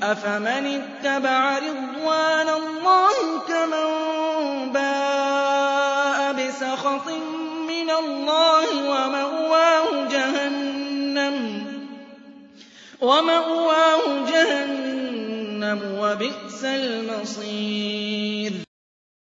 أَفَمَنِ اتَّبَعَ رِضْوَانَ اللَّهِ كَمَن بَاءَ بِسَخَطٍ مِّنَ اللَّهِ وَمَأْوَاهُ جَهَنَّمُ ۖ وَبِئْسَ الْمَصِيرُ